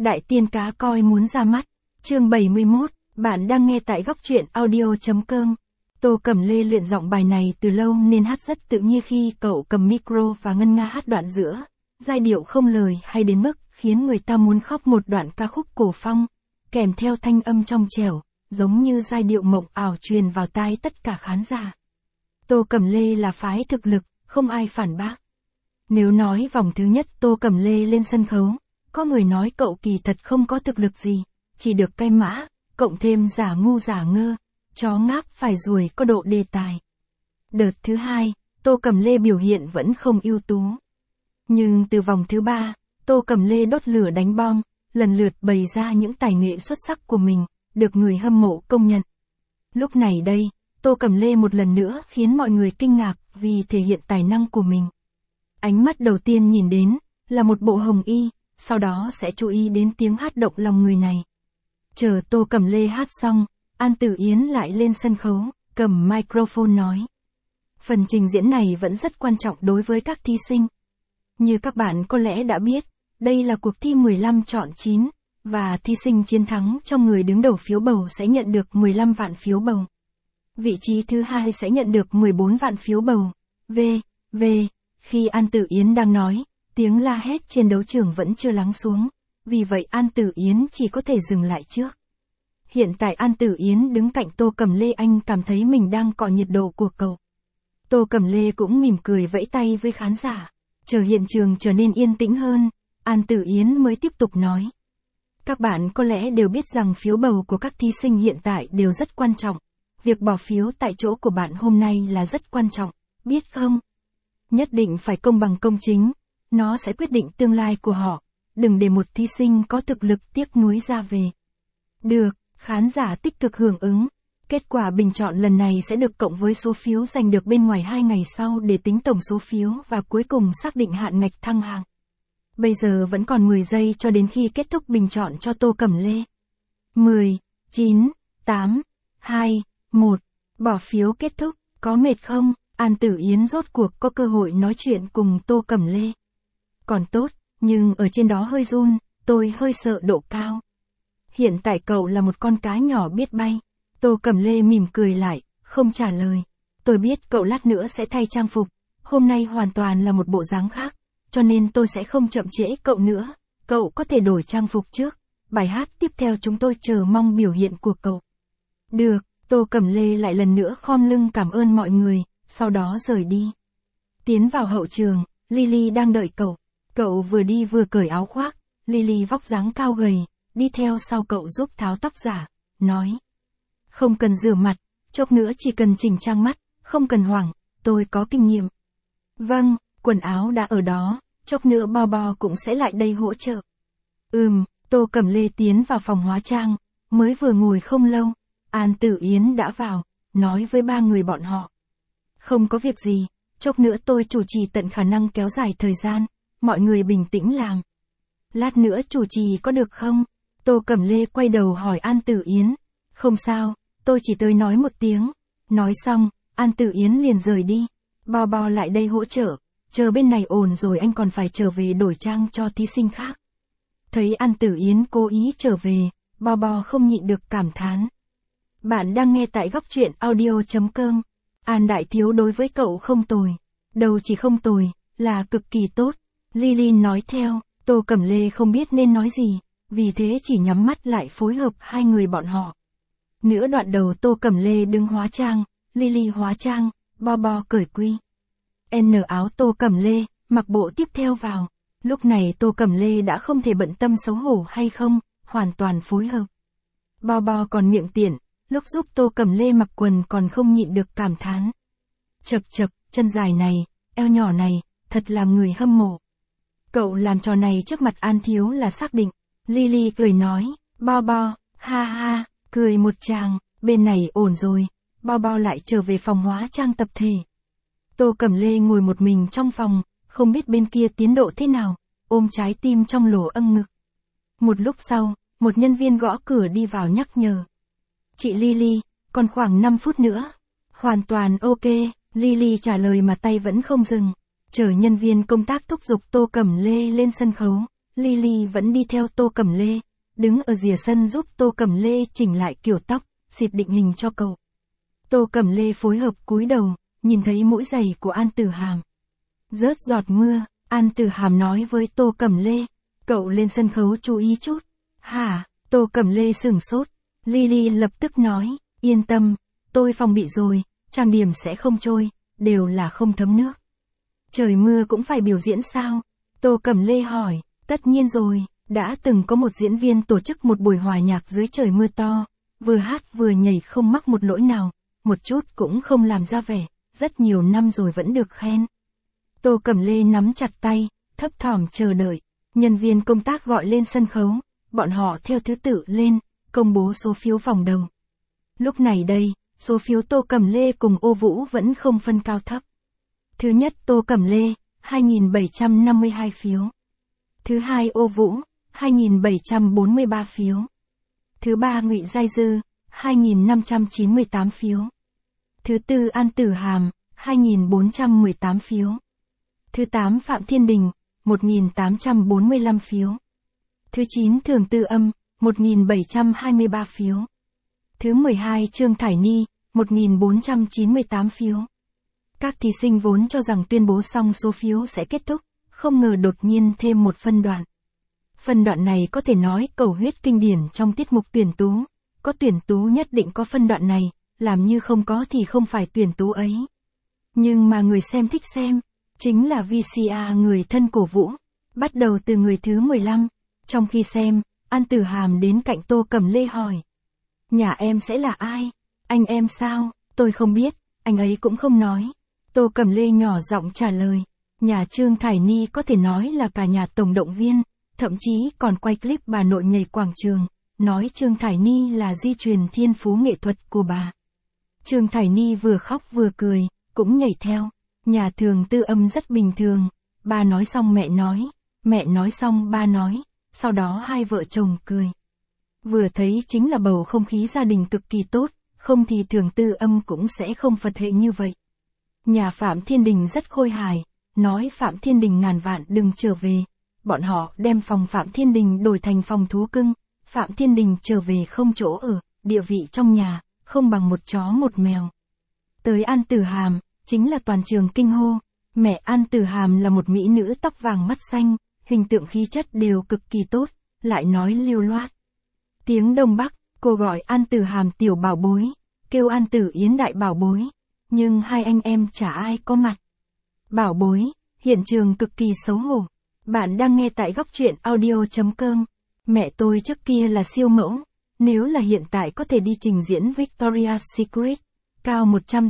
Đại tiên cá coi muốn ra mắt. Chương 71, bạn đang nghe tại góc truyện audio.com. Tô Cẩm Lê luyện giọng bài này từ lâu nên hát rất tự nhiên khi cậu cầm micro và ngân nga hát đoạn giữa. Giai điệu không lời hay đến mức khiến người ta muốn khóc, một đoạn ca khúc cổ phong, kèm theo thanh âm trong trẻo, giống như giai điệu mộng ảo truyền vào tai tất cả khán giả. Tô Cẩm Lê là phái thực lực, không ai phản bác. Nếu nói vòng thứ nhất Tô Cẩm Lê lên sân khấu, có người nói cậu kỳ thật không có thực lực gì, chỉ được cay mã, cộng thêm giả ngu giả ngơ, chó ngáp phải ruồi có độ đề tài. Đợt thứ hai, Tô Cẩm Lê biểu hiện vẫn không ưu tú. Nhưng từ vòng thứ ba, Tô Cẩm Lê đốt lửa đánh bom, lần lượt bày ra những tài nghệ xuất sắc của mình, được người hâm mộ công nhận. Lúc này đây, Tô Cẩm Lê một lần nữa khiến mọi người kinh ngạc vì thể hiện tài năng của mình. Ánh mắt đầu tiên nhìn đến là một bộ hồng y, sau đó sẽ chú ý đến tiếng hát động lòng người này. Chờ Tô Cẩm Lê hát xong, An Tử Yến lại lên sân khấu, cầm microphone nói. Phần trình diễn này vẫn rất quan trọng đối với các thí sinh. Như các bạn có lẽ đã biết, đây là cuộc thi 15 chọn 9, và thí sinh chiến thắng trong người đứng đầu phiếu bầu sẽ nhận được 15 vạn phiếu bầu. Vị trí thứ hai sẽ nhận được 14 vạn phiếu bầu. Khi An Tử Yến đang nói, tiếng la hét trên đấu trường vẫn chưa lắng xuống, vì vậy An Tử Yến chỉ có thể dừng lại trước. Hiện tại An Tử Yến đứng cạnh Tô Cẩm Lê, anh cảm thấy mình đang cọ nhiệt độ của cậu. Tô Cẩm Lê cũng mỉm cười vẫy tay với khán giả. Chờ hiện trường trở nên yên tĩnh hơn, An Tử Yến mới tiếp tục nói. Các bạn có lẽ đều biết rằng phiếu bầu của các thí sinh hiện tại đều rất quan trọng. Việc bỏ phiếu tại chỗ của bạn hôm nay là rất quan trọng, biết không? Nhất định phải công bằng công chính, nó sẽ quyết định tương lai của họ, đừng để một thí sinh có thực lực tiếc nuối ra về. Được, khán giả tích cực hưởng ứng. Kết quả bình chọn lần này sẽ được cộng với số phiếu giành được bên ngoài 2 ngày sau để tính tổng số phiếu và cuối cùng xác định hạn ngạch thăng hạng. Bây giờ vẫn còn 10 giây cho đến khi kết thúc bình chọn cho Tô Cẩm Lê. 10, 9, 8, 2, 1. Bỏ phiếu kết thúc, có mệt không? An Tử Yến rốt cuộc có cơ hội nói chuyện cùng Tô Cẩm Lê. Còn tốt, nhưng ở trên đó hơi run, tôi hơi sợ độ cao. Hiện tại cậu là một con cá nhỏ biết bay. Tô Cẩm Lê mỉm cười lại, không trả lời. Tôi biết cậu lát nữa sẽ thay trang phục, hôm nay hoàn toàn là một bộ dáng khác, cho nên tôi sẽ không chậm trễ cậu nữa. Cậu có thể đổi trang phục trước, bài hát tiếp theo chúng tôi chờ mong biểu hiện của cậu. Được, Tô Cẩm Lê lại lần nữa khom lưng cảm ơn mọi người, sau đó rời đi. Tiến vào hậu trường, Lily đang đợi cậu. Cậu vừa đi vừa cởi áo khoác, Lily vóc dáng cao gầy, đi theo sau cậu giúp tháo tóc giả, nói. Không cần rửa mặt, chốc nữa chỉ cần chỉnh trang mắt, không cần hoảng, tôi có kinh nghiệm. Vâng, quần áo đã ở đó, chốc nữa Bo cũng sẽ lại đây hỗ trợ. Tô Cẩm Lê tiến vào phòng hóa trang, mới vừa ngồi không lâu, An Tử Yến đã vào, nói với 3 người bọn họ. Không có việc gì, chốc nữa tôi chủ trì tận khả năng kéo dài thời gian, mọi người bình tĩnh làm. Lát nữa chủ trì có được không? Tô Cẩm Lê quay đầu hỏi An Tử Yến. Không sao, tôi chỉ tới nói một tiếng. Nói xong, An Tử Yến liền rời đi. Bo lại đây hỗ trợ, chờ bên này ổn rồi anh còn phải trở về đổi trang cho thí sinh khác. Thấy An Tử Yến cố ý trở về, Bo không nhịn được cảm thán. Bạn đang nghe tại góc truyện audio.com. An đại thiếu đối với cậu không tồi. Đâu chỉ không tồi, là cực kỳ tốt. Lily nói theo, Tô Cẩm Lê không biết nên nói gì, vì thế chỉ nhắm mắt lại phối hợp 2 người bọn họ. Nửa đoạn đầu Tô Cẩm Lê đứng hóa trang, Lily hóa trang, Bo cởi quy. Áo Tô Cẩm Lê, mặc bộ tiếp theo vào. Lúc này Tô Cẩm Lê đã không thể bận tâm xấu hổ hay không, hoàn toàn phối hợp. Bo còn miệng tiện, lúc giúp Tô Cẩm Lê mặc quần còn không nhịn được cảm thán. Chật, chân dài này, eo nhỏ này, thật làm người hâm mộ. Cậu làm trò này trước mặt An thiếu là xác định. Lily cười nói, Bo, ha, cười một tràng, bên này ổn rồi. Bo lại trở về phòng hóa trang tập thể. Tô Cẩm Lê ngồi một mình trong phòng, không biết bên kia tiến độ thế nào, ôm trái tim trong lỗ âng ngực. Một lúc sau, một nhân viên gõ cửa đi vào nhắc nhở. Chị Lily, còn khoảng 5 phút nữa. Hoàn toàn ok, Lily trả lời mà tay vẫn không dừng. Chờ nhân viên công tác thúc giục Tô Cẩm Lê lên sân khấu, Lily vẫn đi theo Tô Cẩm Lê, đứng ở rìa sân giúp Tô Cẩm Lê chỉnh lại kiểu tóc, xịt định hình cho cậu. Tô Cẩm Lê phối hợp cúi đầu, nhìn thấy mũi giày của An Tử Hàm. Rớt giọt mưa, An Tử Hàm nói với Tô Cẩm Lê, cậu lên sân khấu chú ý chút. Hả? Tô Cẩm Lê sửng sốt. Lily lập tức nói, yên tâm, tôi phòng bị rồi, trang điểm sẽ không trôi, đều là không thấm nước. Trời mưa cũng phải biểu diễn sao? Tô Cẩm Lê hỏi, tất nhiên rồi, đã từng có một diễn viên tổ chức một buổi hòa nhạc dưới trời mưa to, vừa hát vừa nhảy không mắc một lỗi nào, một chút cũng không làm ra vẻ, rất nhiều năm rồi vẫn được khen. Tô Cẩm Lê nắm chặt tay, thấp thỏm chờ đợi, nhân viên công tác gọi lên sân khấu, bọn họ theo thứ tự lên, công bố số phiếu vòng đầu. Lúc này đây, số phiếu Tô Cẩm Lê cùng Ô Vũ vẫn không phân cao thấp. Thứ nhất Tô Cẩm Lê, 2.752 phiếu. Thứ hai Ô Vũ, 2.743 phiếu. Thứ ba Ngụy Giai Dư, 2.598 phiếu. Thứ tư An Tử Hàm, 2.418 phiếu. Thứ 8 Phạm Thiên Đình, 1.845 phiếu. Thứ 9 Thường Tư Âm, 1.723 phiếu. Thứ 12 Trương Thải Ni, 1.498 phiếu. Các thí sinh vốn cho rằng tuyên bố xong số phiếu sẽ kết thúc, không ngờ đột nhiên thêm một phân đoạn. Phân đoạn này có thể nói cầu huyết kinh điển trong tiết mục tuyển tú. Có tuyển tú nhất định có phân đoạn này, làm như không có thì không phải tuyển tú ấy. Nhưng mà người xem thích xem, chính là VCR người thân cổ Vũ. Bắt đầu từ người thứ 15, trong khi xem, An Tử Hàm đến cạnh Tô Cẩm Lê hỏi. Nhà em sẽ là ai? Anh em sao? Tôi không biết, anh ấy cũng không nói. Tô Cẩm Lê nhỏ giọng trả lời. Nhà Trương Thải Ni có thể nói là cả nhà tổng động viên, thậm chí còn quay clip bà nội nhảy quảng trường, nói Trương Thải Ni là di truyền thiên phú nghệ thuật của bà. Trương Thải Ni vừa khóc vừa cười, cũng nhảy theo. Nhà Thường Tư Âm rất bình thường, ba nói xong mẹ nói xong ba nói, sau đó hai vợ chồng cười. Vừa thấy chính là bầu không khí gia đình cực kỳ tốt, không thì Thường Tư Âm cũng sẽ không Phật hệ như vậy. Nhà Phạm Thiên Đình rất khôi hài, nói Phạm Thiên Đình ngàn vạn đừng trở về. Bọn họ đem phòng Phạm Thiên Đình đổi thành phòng thú cưng, Phạm Thiên Đình trở về không chỗ ở, địa vị trong nhà, không bằng một chó một mèo. Tới An Tử Hàm, chính là toàn trường kinh hô, mẹ An Tử Hàm là một mỹ nữ tóc vàng mắt xanh, hình tượng khí chất đều cực kỳ tốt, lại nói lưu loát. Tiếng Đông Bắc, cô gọi An Tử Hàm tiểu bảo bối, kêu An Tử Yến đại bảo bối, nhưng hai anh em chả ai có mặt. Bảo bối, hiện trường cực kỳ xấu hổ. Bạn đang nghe tại góc truyện audio.com. Mẹ tôi trước kia là siêu mẫu, nếu là hiện tại có thể đi trình diễn Victoria's Secret, cao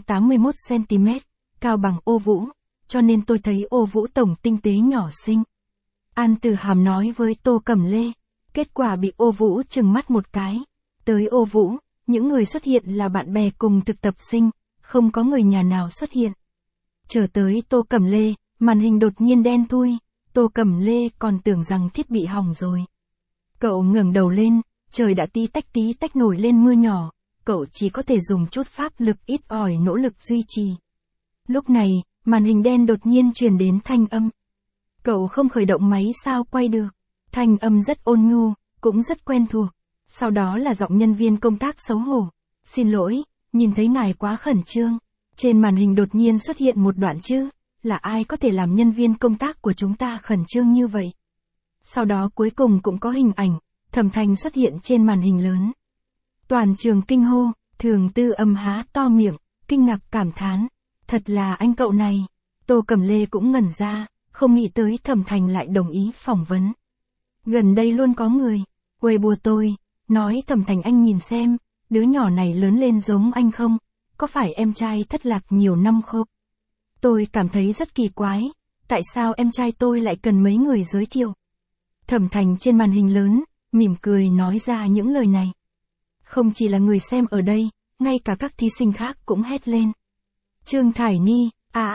181cm, cao bằng Ô Vũ, cho nên tôi thấy Ô Vũ tổng tinh tế nhỏ xinh. An Tử Hàm nói với Tô Cẩm Lê, kết quả bị Ô Vũ trừng mắt một cái. Tới Ô Vũ, những người xuất hiện là bạn bè cùng thực tập sinh, không có người nhà nào xuất hiện. Chờ tới Tô Cẩm Lê, màn hình đột nhiên đen thui, Tô Cẩm Lê còn tưởng rằng thiết bị hỏng rồi. Cậu ngẩng đầu lên, trời đã tí tách nổi lên mưa nhỏ, cậu chỉ có thể dùng chút pháp lực ít ỏi nỗ lực duy trì. Lúc này, màn hình đen đột nhiên truyền đến thanh âm. Cậu không khởi động máy sao quay được. Thanh âm rất ôn nhu, cũng rất quen thuộc. Sau đó là giọng nhân viên công tác xấu hổ. Xin lỗi, nhìn thấy ngài quá khẩn trương. Trên màn hình đột nhiên xuất hiện một đoạn chữ, là ai có thể làm nhân viên công tác của chúng ta khẩn trương như vậy. Sau đó cuối cùng cũng có hình ảnh, Thẩm Thành xuất hiện trên màn hình lớn. Toàn trường kinh hô, Thường Tư Âm há to miệng, kinh ngạc cảm thán. Thật là anh cậu này. Tô Cẩm Lê cũng ngẩn ra, không nghĩ tới Thẩm Thành lại đồng ý phỏng vấn. Gần đây luôn có người, Weibo tôi, nói Thẩm Thành anh nhìn xem, đứa nhỏ này lớn lên giống anh không? Có phải em trai thất lạc nhiều năm không? Tôi cảm thấy rất kỳ quái, tại sao em trai tôi lại cần mấy người giới thiệu? Thẩm Thành trên màn hình lớn, mỉm cười nói ra những lời này. Không chỉ là người xem ở đây, ngay cả các thí sinh khác cũng hét lên. Trương Thải Ni,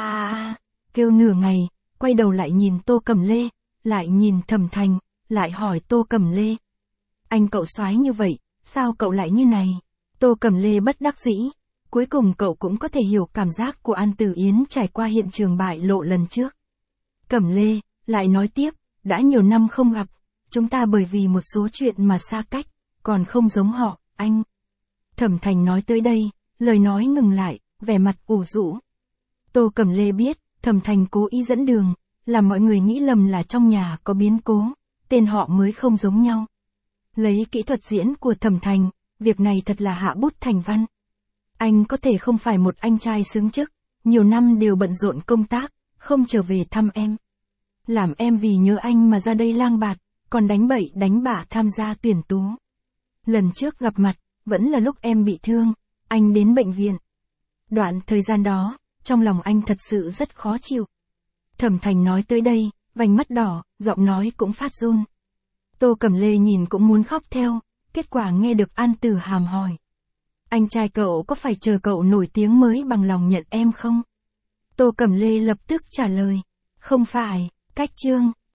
kêu nửa ngày, quay đầu lại nhìn Tô Cẩm Lê, lại nhìn Thẩm Thành, lại hỏi Tô Cẩm Lê. Anh cậu soái như vậy, sao cậu lại như này? Tô Cẩm Lê bất đắc dĩ. Cuối cùng cậu cũng có thể hiểu cảm giác của An Tử Yến trải qua hiện trường bại lộ lần trước. Cẩm Lê, lại nói tiếp, đã nhiều năm không gặp, chúng ta bởi vì một số chuyện mà xa cách, còn không giống họ, anh. Thẩm Thành nói tới đây, lời nói ngừng lại, vẻ mặt ủ rũ. Tô Cẩm Lê biết, Thẩm Thành cố ý dẫn đường, làm mọi người nghĩ lầm là trong nhà có biến cố, tên họ mới không giống nhau. Lấy kỹ thuật diễn của Thẩm Thành, việc này thật là hạ bút thành văn. Anh có thể không phải một anh trai xứng chức, nhiều năm đều bận rộn công tác, không trở về thăm em. Làm em vì nhớ anh mà ra đây lang bạt, còn đánh bậy đánh bạ tham gia tuyển tú. Lần trước gặp mặt, vẫn là lúc em bị thương, anh đến bệnh viện. Đoạn thời gian đó, trong lòng anh thật sự rất khó chịu. Thẩm Thành nói tới đây, vành mắt đỏ, giọng nói cũng phát run. Tô Cẩm Lê nhìn cũng muốn khóc theo, kết quả nghe được An Tử Hàm hỏi. Anh trai cậu có phải chờ cậu nổi tiếng mới bằng lòng nhận em không? Tô Cẩm Lê lập tức trả lời. Không phải, cách chương.